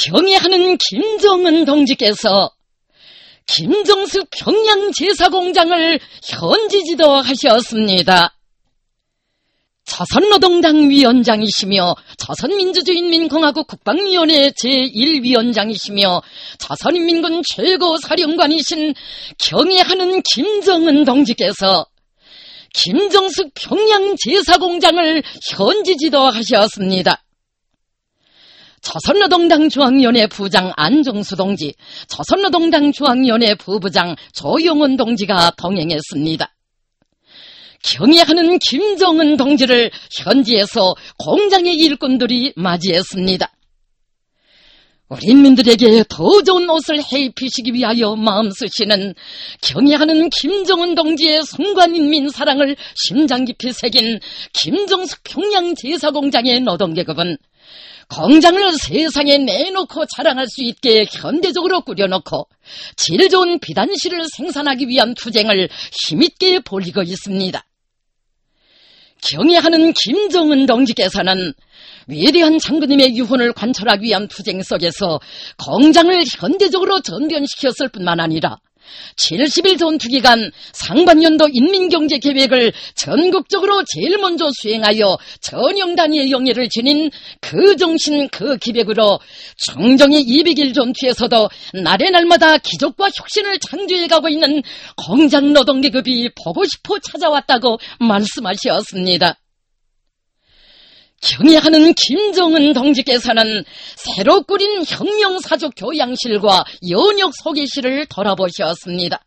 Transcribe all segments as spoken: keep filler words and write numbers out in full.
경애하는 김정은 동지께서 김정숙 평양제사공장을 현지지도 하셨습니다. 조선노동당 위원장이시며 조선민주주의인민공화국 국방위원회 제일 위원장이시며 조선인민군 최고사령관이신 경애하는 김정은 동지께서 김정숙 평양제사공장을 현지지도 하셨습니다. 조선노동당 중앙위원회 부장 안종수 동지, 조선노동당 중앙위원회 부부장 조용원 동지가 동행했습니다. 경애하는 김정은 동지를 현지에서 공장의 일꾼들이 맞이했습니다. 우리 인민들에게 더 좋은 옷을 해입히시기 위하여 마음쓰시는 경애하는 김정은 동지의 순관인민 사랑을 심장 깊이 새긴 김정숙 평양제사공장의 노동계급은 공장을 세상에 내놓고 자랑할 수 있게 현대적으로 꾸려놓고 질 좋은 비단실을 생산하기 위한 투쟁을 힘있게 벌이고 있습니다. 경애하는 김정은 동지께서는 위대한 장군님의 유훈을 관철하기 위한 투쟁 속에서 공장을 현대적으로 전변시켰을 뿐만 아니라 칠십 일 전투기간 상반년도 인민경제계획을 전국적으로 제일 먼저 수행하여 전형단위의 영예를 지닌 그 정신 그 기백으로 청정의 이백 일 전투에서도 날의 날마다 기적과 혁신을 창조해가고 있는 공장 노동계급이 보고 싶어 찾아왔다고 말씀하셨습니다. 경애하는 김정은 동지께서는 새로 꾸린 혁명사적 교양실과 연역 소개실을 돌아보셨습니다.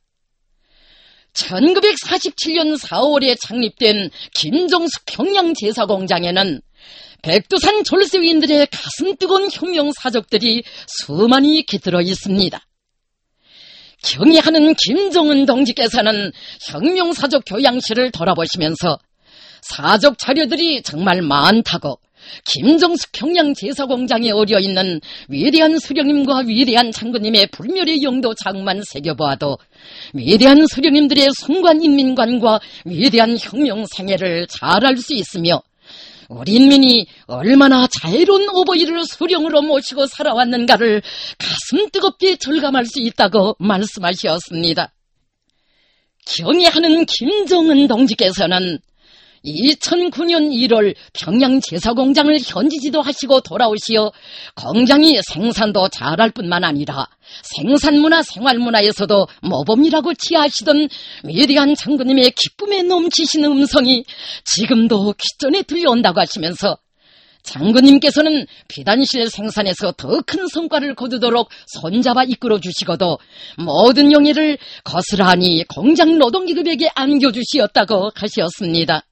천구백사십칠 년 사월에 창립된 김정숙 평양제사공장에는 백두산 졸세위인들의 가슴 뜨거운 혁명사적들이 수많이 깃들어 있습니다. 경애하는 김정은 동지께서는 혁명사적 교양실을 돌아보시면서 사적 자료들이 정말 많다고 김정숙 평양제사공장에 어려있는 위대한 수령님과 위대한 장군님의 불멸의 영도 자국만 새겨보아도 위대한 수령님들의 순관인민관과 위대한 혁명생애를 잘 알 수 있으며 우리 인민이 얼마나 자애로운 어버이를 수령으로 모시고 살아왔는가를 가슴 뜨겁게 절감할 수 있다고 말씀하셨습니다. 경애하는 김정은 동지께서는 이천구 년 일월 평양제사공장을 현지 지도하시고 돌아오시어 공장이 생산도 잘할 뿐만 아니라 생산문화 생활문화에서도 모범이라고 치하시던 위대한 장군님의 기쁨에 넘치시는 음성이 지금도 귓전에 들려온다고 하시면서 장군님께서는 비단실 생산에서 더 큰 성과를 거두도록 손잡아 이끌어 주시고도 모든 영예를 거스란히 공장 노동기급에게 안겨주시었다고 하셨습니다.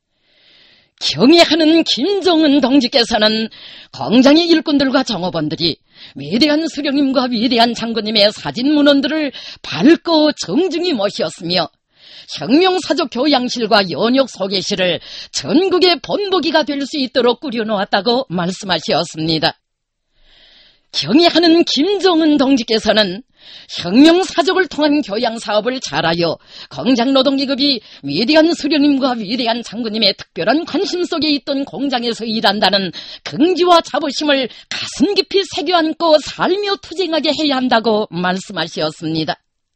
경애하는 김정은 동지께서는 공장의 일꾼들과 정업원들이 위대한 수령님과 위대한 장군님의 사진 문헌들을 밝고 정중히 모셨으며 혁명사적 교양실과 연역 소개실을 전국의 본보기가 될 수 있도록 꾸려놓았다고 말씀하셨습니다. 경애하는 김정은 동지께서는 혁명사적을 통한 교양사업을 잘하여 공장노동기급이 위대한 수령님과 위대한 장군님의 특별한 관심 속에 있던 공장에서 일한다는 긍지와 자부심을 가슴 깊이 새겨안고 살며 투쟁하게 해야 한다고 말씀하셨습니다.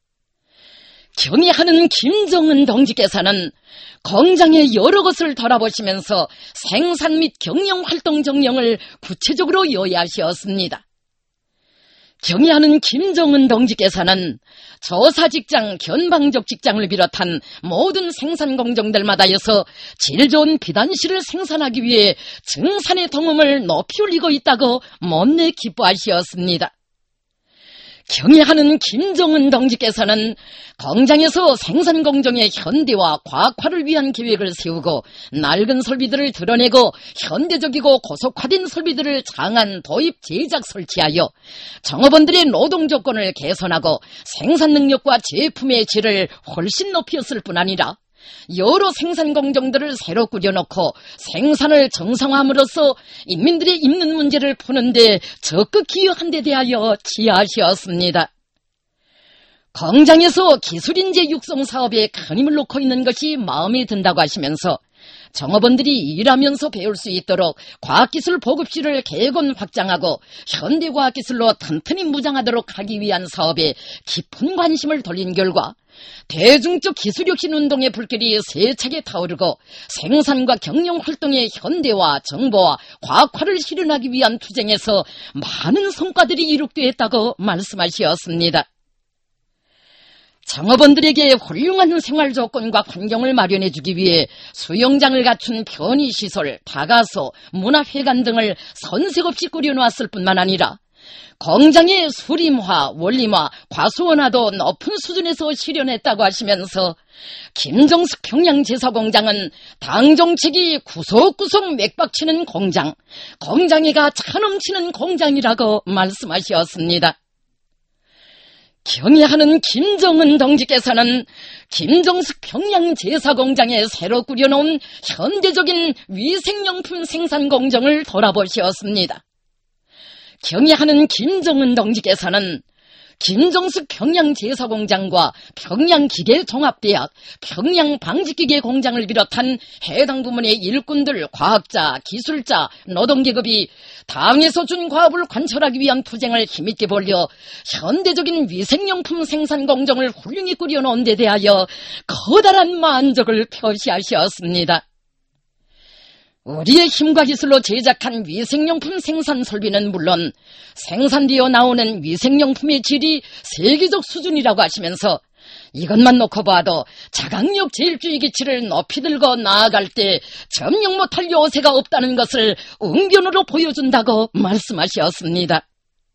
경애하는 김정은 동지께서는 공장의 여러 것을 돌아보시면서 생산 및 경영활동 정령을 구체적으로 요약하셨습니다. 경애하는 김정은 동지께서는 조사직장, 견방적 직장을 비롯한 모든 생산공정들마다에서 질 좋은 비단실을 생산하기 위해 증산의 동음을 높이 올리고 있다고 못내 기뻐하시었습니다. 경애하는 김정은 동지께서는 공장에서 생산공정의 현대화, 과학화를 위한 계획을 세우고 낡은 설비들을 드러내고 현대적이고 고속화된 설비들을 장안, 도입, 제작, 설치하여 정업원들의 노동조건을 개선하고 생산 능력과 제품의 질을 훨씬 높였을 뿐 아니라 여러 생산 공정들을 새로 꾸려놓고 생산을 정상화함으로써 인민들의 입는 문제를 푸는데 적극 기여한 데 대하여 지하하셨습니다. 공장에서 기술인재 육성 사업에 큰 힘을 놓고 있는 것이 마음에 든다고 하시면서 정업원들이 일하면서 배울 수 있도록 과학기술 보급실을 개건 확장하고 현대과학기술로 튼튼히 무장하도록 하기 위한 사업에 깊은 관심을 돌린 결과 대중적 기술혁신 운동의 불길이 세차게 타오르고 생산과 경영활동의 현대화, 정보화, 과학화를 실현하기 위한 투쟁에서 많은 성과들이 이룩되었다고 말씀하셨습니다. 정업원들에게 훌륭한 생활조건과 환경을 마련해주기 위해 수영장을 갖춘 편의시설, 다가소, 문화회관 등을 선색 없이 꾸려놓았을 뿐만 아니라 공장의 수림화, 원림화, 과수원화도 높은 수준에서 실현했다고 하시면서 김정숙 평양제사공장은 당정책이 구석구석 맥박치는 공장, 공장애가 차넘치는 공장이라고 말씀하셨습니다. 경애하는 김정은 동지께서는 김정숙 평양제사공장에 새로 꾸려놓은 현대적인 위생용품 생산 공정을 돌아보셨습니다. 경애하는 김정은 동지께서는 김정숙 평양제사공장과 평양기계종합대학, 평양방직기계공장을 비롯한 해당 부문의 일꾼들, 과학자, 기술자, 노동계급이 당에서 준 과업을 관철하기 위한 투쟁을 힘있게 벌려 현대적인 위생용품 생산 공정을 훌륭히 꾸려놓은 데 대하여 커다란 만족을 표시하셨습니다. 우리의 힘과 기술로 제작한 위생용품 생산 설비는 물론 생산되어 나오는 위생용품의 질이 세계적 수준이라고 하시면서 이것만 놓고 봐도 자강력 제일주의 기치를 높이 들고 나아갈 때 점령 못할 요새가 없다는 것을 응변으로 보여준다고 말씀하셨습니다.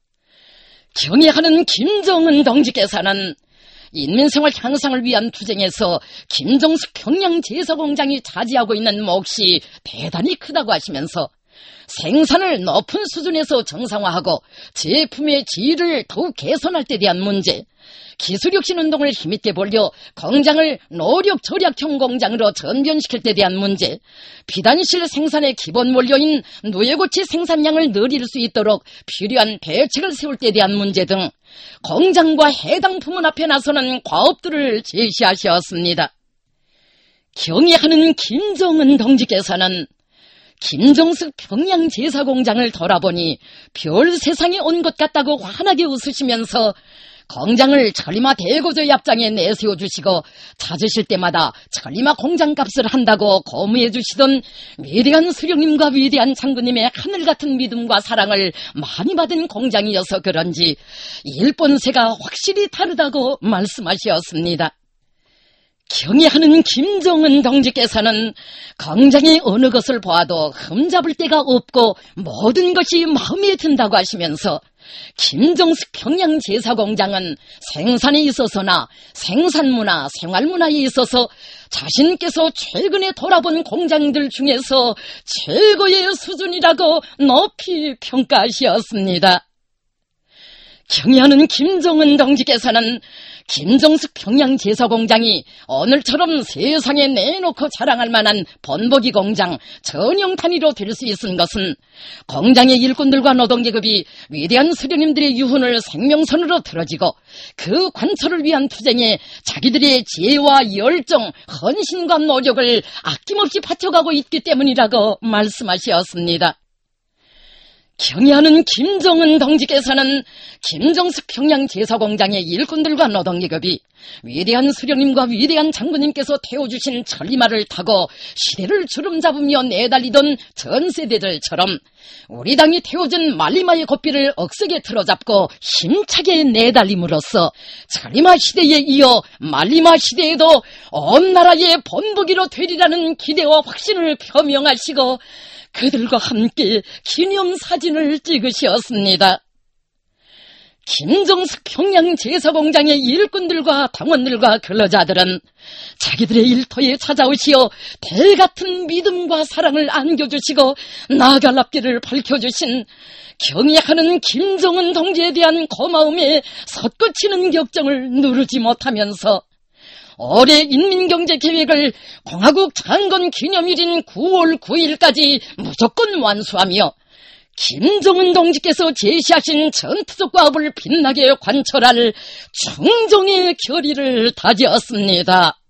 경애하는 김정은 동지께서는 인민생활 향상을 위한 투쟁에서 김정숙 평양제사공장이 차지하고 있는 몫이 대단히 크다고 하시면서 생산을 높은 수준에서 정상화하고 제품의 질을 더욱 개선할 때 대한 문제, 기술혁신 운동을 힘있게 벌려 공장을 노력 절약형 공장으로 전변시킬 때 대한 문제, 비단실 생산의 기본 원료인 누에고치 생산량을 늘릴 수 있도록 필요한 대책을 세울 때 대한 문제 등 공장과 해당 부문 앞에 나서는 과업들을 제시하셨습니다. 경애하는 김정은 동지께서는 김정숙 평양제사공장을 돌아보니 별 세상에 온 것 같다고 환하게 웃으시면서 공장을 천리마 대고조 yap장에 내세워 주시고 찾으실 때마다 천리마 공장값을 한다고 고무해 주시던 위대한 수령님과 위대한 장군님의 하늘같은 믿음과 사랑을 많이 받은 공장이어서 그런지 일본세가 확실히 다르다고 말씀하셨습니다. 경애하는 김정은 동지께서는 공장의 어느 것을 보아도 흠잡을 데가 없고 모든 것이 마음에 든다고 하시면서 김정숙 평양제사공장은 생산에 있어서나 생산문화, 생활문화에 있어서 자신께서 최근에 돌아본 공장들 중에서 최고의 수준이라고 높이 평가하셨습니다. 경애하는 김정은 동지께서는 김정숙 평양제사공장이 오늘처럼 세상에 내놓고 자랑할 만한 본보기 공장, 전용 단위로 될 수 있은 것은 공장의 일꾼들과 노동계급이 위대한 수령님들의 유훈을 생명선으로 들어지고 그 관철을 위한 투쟁에 자기들의 지혜와 열정, 헌신과 노력을 아낌없이 바쳐가고 있기 때문이라고 말씀하셨습니다. 경애하는 김정은 동지께서는 김정숙 평양제사공장의 일꾼들과 노동계급이 위대한 수령님과 위대한 장군님께서 태워주신 천리마를 타고 시대를 주름잡으며 내달리던 전 세대들처럼 우리 당이 태워준 말리마의 고삐를 억세게 틀어잡고 힘차게 내달림으로써 천리마 시대에 이어 말리마 시대에도 온 나라의 본보기로 되리라는 기대와 확신을 표명하시고 그들과 함께 기념사진을 찍으셨습니다. 김정숙 평양제사공장의 일꾼들과 당원들과 근로자들은 자기들의 일터에 찾아오시어 달같은 믿음과 사랑을 안겨주시고 나아갈 앞길을 밝혀주신 경애하는 김정은 동지에 대한 고마움에 솟구치는 격정을 누르지 못하면서 올해 인민경제계획을 공화국 창건 기념일인 구월 구일까지 무조건 완수하며 김정은 동지께서 제시하신 전투적 과업을 빛나게 관철할 충정의 결의를 다지었습니다.